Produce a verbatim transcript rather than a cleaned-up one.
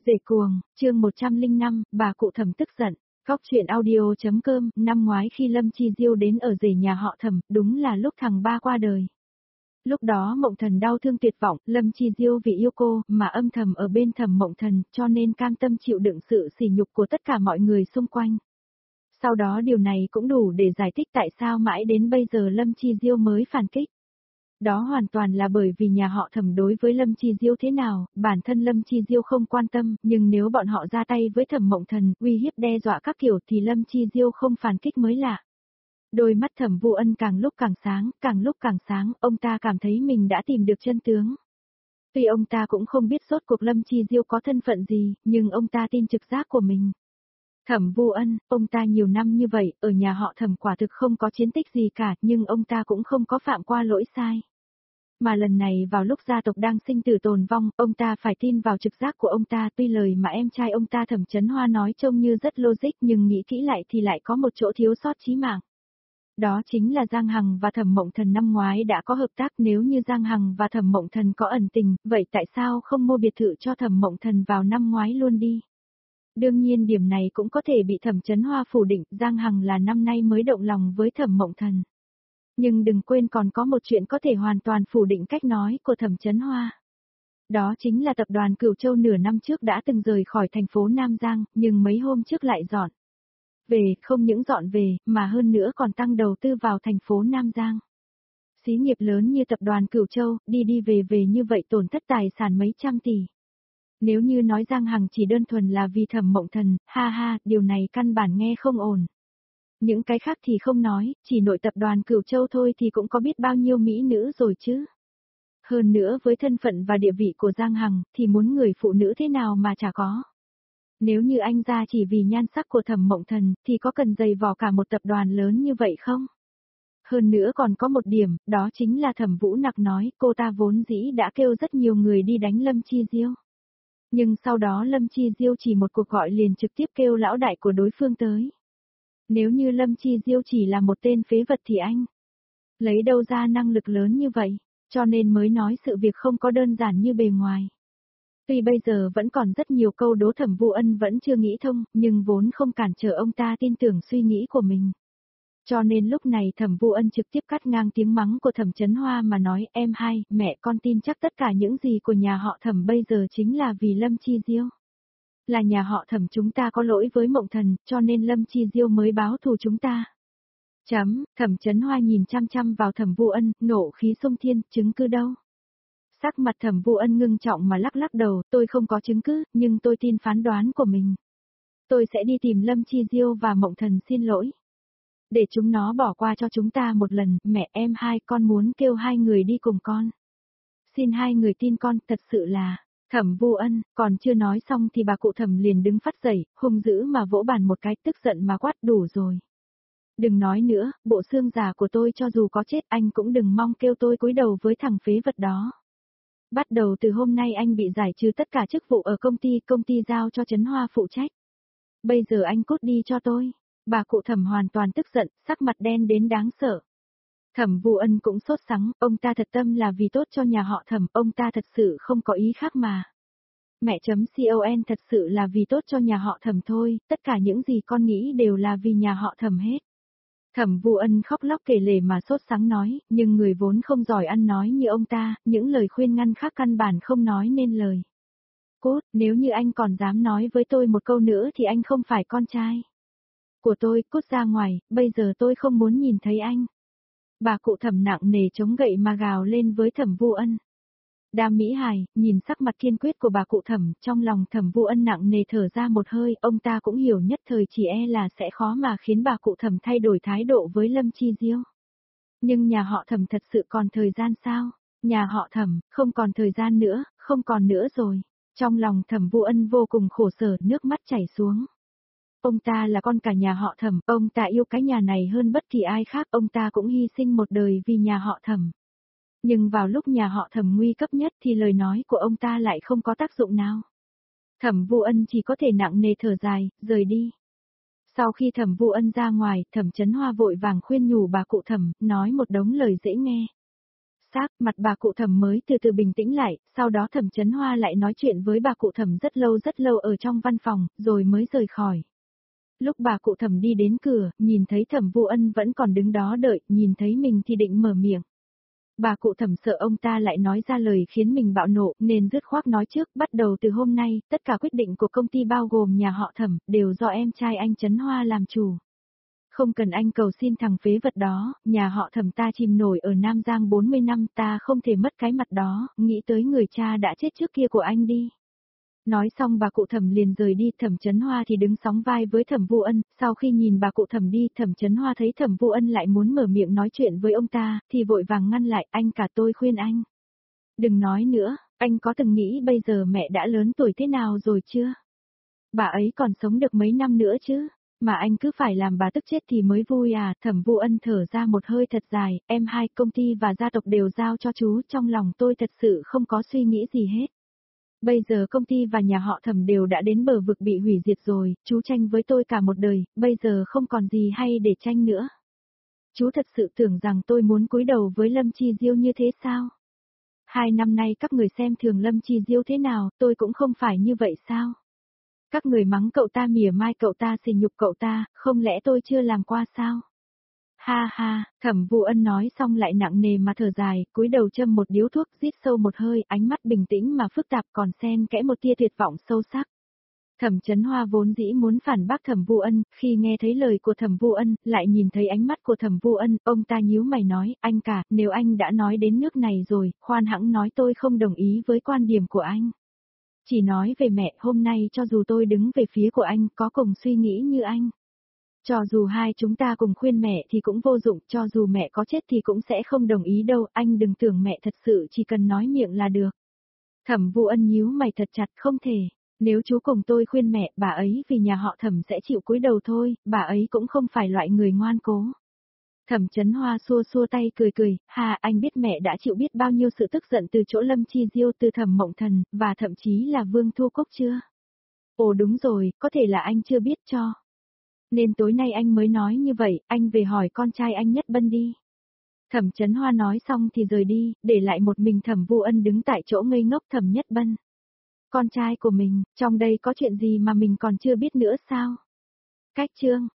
Rể cuồng, chương một trăm lẻ năm, bà cụ Thẩm tức giận. Góc chuyện audio.com, năm ngoái khi Lâm Chi Diêu đến ở rể nhà họ Thẩm, đúng là lúc thằng ba qua đời. Lúc đó Mộng Thần đau thương tuyệt vọng, Lâm Chi Diêu vì yêu cô mà âm thầm ở bên Thẩm Mộng Thần, cho nên cam tâm chịu đựng sự sỉ nhục của tất cả mọi người xung quanh. Sau đó điều này cũng đủ để giải thích tại sao mãi đến bây giờ Lâm Chi Diêu mới phản kích. Đó hoàn toàn là bởi vì nhà họ Thẩm đối với Lâm Chi Diêu thế nào, bản thân Lâm Chi Diêu không quan tâm, nhưng nếu bọn họ ra tay với Thẩm Mộng Thần, uy hiếp đe dọa các kiểu thì Lâm Chi Diêu không phản kích mới lạ. Đôi mắt Thẩm Vu Ân càng lúc càng sáng, càng lúc càng sáng, ông ta cảm thấy mình đã tìm được chân tướng. Tuy ông ta cũng không biết rốt cuộc Lâm Chi Diêu có thân phận gì, nhưng ông ta tin trực giác của mình. Thẩm Vu Ân, ông ta nhiều năm như vậy, ở nhà họ Thẩm quả thực không có chiến tích gì cả, nhưng ông ta cũng không có phạm qua lỗi sai. Mà lần này vào lúc gia tộc đang sinh tử tồn vong, ông ta phải tin vào trực giác của ông ta, tuy lời mà em trai ông ta Thẩm Chấn Hoa nói trông như rất logic nhưng nghĩ kỹ lại thì lại có một chỗ thiếu sót chí mạng. Đó chính là Giang Hằng và Thẩm Mộng Thần năm ngoái đã có hợp tác, nếu như Giang Hằng và Thẩm Mộng Thần có ẩn tình, vậy tại sao không mua biệt thự cho Thẩm Mộng Thần vào năm ngoái luôn đi? Đương nhiên điểm này cũng có thể bị Thẩm Chấn Hoa phủ định, Giang Hằng là năm nay mới động lòng với Thẩm Mộng Thần. Nhưng đừng quên còn có một chuyện có thể hoàn toàn phủ định cách nói của Thẩm Chấn Hoa. Đó chính là tập đoàn Cửu Châu nửa năm trước đã từng rời khỏi thành phố Nam Giang, nhưng mấy hôm trước lại dọn về, không những dọn về, mà hơn nữa còn tăng đầu tư vào thành phố Nam Giang. Xí nghiệp lớn như tập đoàn Cửu Châu, đi đi về về như vậy tổn thất tài sản mấy trăm tỷ. Nếu như nói Giang Hằng chỉ đơn thuần là vì Thẩm Mộng Thần, ha ha, điều này căn bản nghe không ổn. Những cái khác thì không nói, chỉ nội tập đoàn Cửu Châu thôi thì cũng có biết bao nhiêu mỹ nữ rồi chứ. Hơn nữa với thân phận và địa vị của Giang Hằng, thì muốn người phụ nữ thế nào mà chả có. Nếu như anh ra chỉ vì nhan sắc của Thẩm Mộng Thần, thì có cần dày vò cả một tập đoàn lớn như vậy không? Hơn nữa còn có một điểm, đó chính là Thẩm Vũ Nặc nói, cô ta vốn dĩ đã kêu rất nhiều người đi đánh Lâm Chi Diêu. Nhưng sau đó Lâm Chi Diêu chỉ một cuộc gọi liền trực tiếp kêu lão đại của đối phương tới. Nếu như Lâm Chi Diêu chỉ là một tên phế vật thì anh lấy đâu ra năng lực lớn như vậy, cho nên mới nói sự việc không có đơn giản như bề ngoài. Tuy bây giờ vẫn còn rất nhiều câu đố Thẩm Vu Ân vẫn chưa nghĩ thông, nhưng vốn không cản trở ông ta tin tưởng suy nghĩ của mình. Cho nên lúc này Thẩm Vu Ân trực tiếp cắt ngang tiếng mắng của Thẩm Chấn Hoa mà nói, em hai, mẹ con tin chắc tất cả những gì của nhà họ Thẩm bây giờ chính là vì Lâm Chi Diêu. Là nhà họ Thẩm chúng ta có lỗi với Mộng Thần, cho nên Lâm Chi Diêu mới báo thù chúng ta. Chấm, Thẩm Chấn Hoa nhìn chăm chăm vào Thẩm Vu Ân, nộ khí xung thiên, chứng cứ đâu? Sắc mặt Thẩm Vu Ân ngưng trọng mà lắc lắc đầu, tôi không có chứng cứ, nhưng tôi tin phán đoán của mình. Tôi sẽ đi tìm Lâm Chi Diêu và Mộng Thần xin lỗi. Để chúng nó bỏ qua cho chúng ta một lần, mẹ em hai, con muốn kêu hai người đi cùng con. Xin hai người tin con, thật sự là... Thẩm Vu Ân, còn chưa nói xong thì bà cụ Thẩm liền đứng phát dậy, hung dữ mà vỗ bàn một cái, tức giận mà quát, đủ rồi. Đừng nói nữa, bộ xương già của tôi cho dù có chết anh cũng đừng mong kêu tôi cúi đầu với thằng phế vật đó. Bắt đầu từ hôm nay anh bị giải trừ tất cả chức vụ ở công ty, công ty giao cho Chấn Hoa phụ trách. Bây giờ anh cút đi cho tôi. Bà cụ Thẩm hoàn toàn tức giận, sắc mặt đen đến đáng sợ. Thẩm Vu Ân cũng sốt sắng, ông ta thật tâm là vì tốt cho nhà họ Thẩm, ông ta thật sự không có ý khác mà. Mẹ.con thật sự là vì tốt cho nhà họ Thẩm thôi, tất cả những gì con nghĩ đều là vì nhà họ Thẩm hết. Thẩm Vu Ân khóc lóc kể lể mà sốt sắng nói, nhưng người vốn không giỏi ăn nói như ông ta, những lời khuyên ngăn khác căn bản không nói nên lời. Cút, nếu như anh còn dám nói với tôi một câu nữa thì anh không phải con trai của tôi, cút ra ngoài, bây giờ tôi không muốn nhìn thấy anh. Bà cụ Thẩm nặng nề chống gậy mà gào lên với Thẩm Vu Ân. Đam Mỹ Hài, nhìn sắc mặt kiên quyết của bà cụ Thẩm, trong lòng Thẩm Vu Ân nặng nề thở ra một hơi, ông ta cũng hiểu nhất thời chỉ e là sẽ khó mà khiến bà cụ Thẩm thay đổi thái độ với Lâm Chi Diêu. Nhưng nhà họ Thẩm thật sự còn thời gian sao? Nhà họ Thẩm, không còn thời gian nữa, không còn nữa rồi. Trong lòng Thẩm Vu Ân vô cùng khổ sở, nước mắt chảy xuống. Ông ta là con cả nhà họ Thẩm, ông ta yêu cái nhà này hơn bất kỳ ai khác, ông ta cũng hy sinh một đời vì nhà họ Thẩm. Nhưng vào lúc nhà họ Thẩm nguy cấp nhất thì lời nói của ông ta lại không có tác dụng nào. Thẩm Vu Ân chỉ có thể nặng nề thở dài, rời đi. Sau khi Thẩm Vu Ân ra ngoài, Thẩm Chấn Hoa vội vàng khuyên nhủ bà cụ Thẩm, nói một đống lời dễ nghe. xác, mặt bà cụ Thẩm mới từ từ bình tĩnh lại, sau đó Thẩm Chấn Hoa lại nói chuyện với bà cụ Thẩm rất lâu rất lâu ở trong văn phòng, rồi mới rời khỏi. Lúc bà cụ Thẩm đi đến cửa, nhìn thấy Thẩm Vu Ân vẫn còn đứng đó đợi, nhìn thấy mình thì định mở miệng. Bà cụ Thẩm sợ ông ta lại nói ra lời khiến mình bạo nộ, nên dứt khoát nói trước, bắt đầu từ hôm nay, tất cả quyết định của công ty bao gồm nhà họ Thẩm, đều do em trai anh Chấn Hoa làm chủ. Không cần anh cầu xin thằng phế vật đó, nhà họ Thẩm ta chìm nổi ở Nam Giang bốn mươi năm, ta không thể mất cái mặt đó, nghĩ tới người cha đã chết trước kia của anh đi. Nói xong bà cụ Thẩm liền rời đi, Thẩm Chấn Hoa thì đứng sóng vai với Thẩm Vu Ân, sau khi nhìn bà cụ Thẩm đi, Thẩm Chấn Hoa thấy Thẩm Vu Ân lại muốn mở miệng nói chuyện với ông ta, thì vội vàng ngăn lại, anh cả tôi khuyên anh. Đừng nói nữa, anh có từng nghĩ bây giờ mẹ đã lớn tuổi thế nào rồi chưa? Bà ấy còn sống được mấy năm nữa chứ? Mà anh cứ phải làm bà tức chết thì mới vui à, Thẩm Vu Ân thở ra một hơi thật dài, em hai công ty và gia tộc đều giao cho chú, trong lòng tôi thật sự không có suy nghĩ gì hết. Bây giờ công ty và nhà họ Thẩm đều đã đến bờ vực bị hủy diệt rồi, chú tranh với tôi cả một đời, bây giờ không còn gì hay để tranh nữa. Chú thật sự tưởng rằng tôi muốn cúi đầu với Lâm Chi Diêu như thế sao? Hai năm nay các người xem thường Lâm Chi Diêu thế nào, tôi cũng không phải như vậy sao? Các người mắng cậu ta mỉa mai cậu ta sỉ nhục cậu ta, không lẽ tôi chưa làm qua sao? Ha ha, Thẩm Vu Ân nói xong lại nặng nề mà thở dài, cúi đầu châm một điếu thuốc, rít sâu một hơi, ánh mắt bình tĩnh mà phức tạp còn xen kẽ một tia tuyệt vọng sâu sắc. Thẩm Chấn Hoa vốn dĩ muốn phản bác Thẩm Vu Ân, khi nghe thấy lời của Thẩm Vu Ân, lại nhìn thấy ánh mắt của Thẩm Vu Ân, ông ta nhíu mày nói, anh cả, nếu anh đã nói đến nước này rồi, khoan hãng nói tôi không đồng ý với quan điểm của anh. Chỉ nói về mẹ, hôm nay cho dù tôi đứng về phía của anh, có cùng suy nghĩ như anh. Cho dù hai chúng ta cùng khuyên mẹ thì cũng vô dụng, cho dù mẹ có chết thì cũng sẽ không đồng ý đâu, anh đừng tưởng mẹ thật sự chỉ cần nói miệng là được. Thẩm Vu Ân nhíu mày thật chặt, không thể, nếu chú cùng tôi khuyên mẹ, bà ấy vì nhà họ Thẩm sẽ chịu cúi đầu thôi, bà ấy cũng không phải loại người ngoan cố. Thẩm Chấn Hoa xua xua tay cười cười, hà anh biết mẹ đã chịu biết bao nhiêu sự tức giận từ chỗ Lâm Chi Diêu, từ Thẩm Mộng Thần, và thậm chí là Vương Thu Cúc chưa? Ồ đúng rồi, có thể là anh chưa biết cho. Nên tối nay anh mới nói như vậy, anh về hỏi con trai anh Nhất Bân đi. Thẩm Chấn Hoa nói xong thì rời đi, để lại một mình Thẩm Vu Ân đứng tại chỗ ngây ngốc. Thẩm Nhất Bân. Con trai của mình, trong đây có chuyện gì mà mình còn chưa biết nữa sao? Cách chương.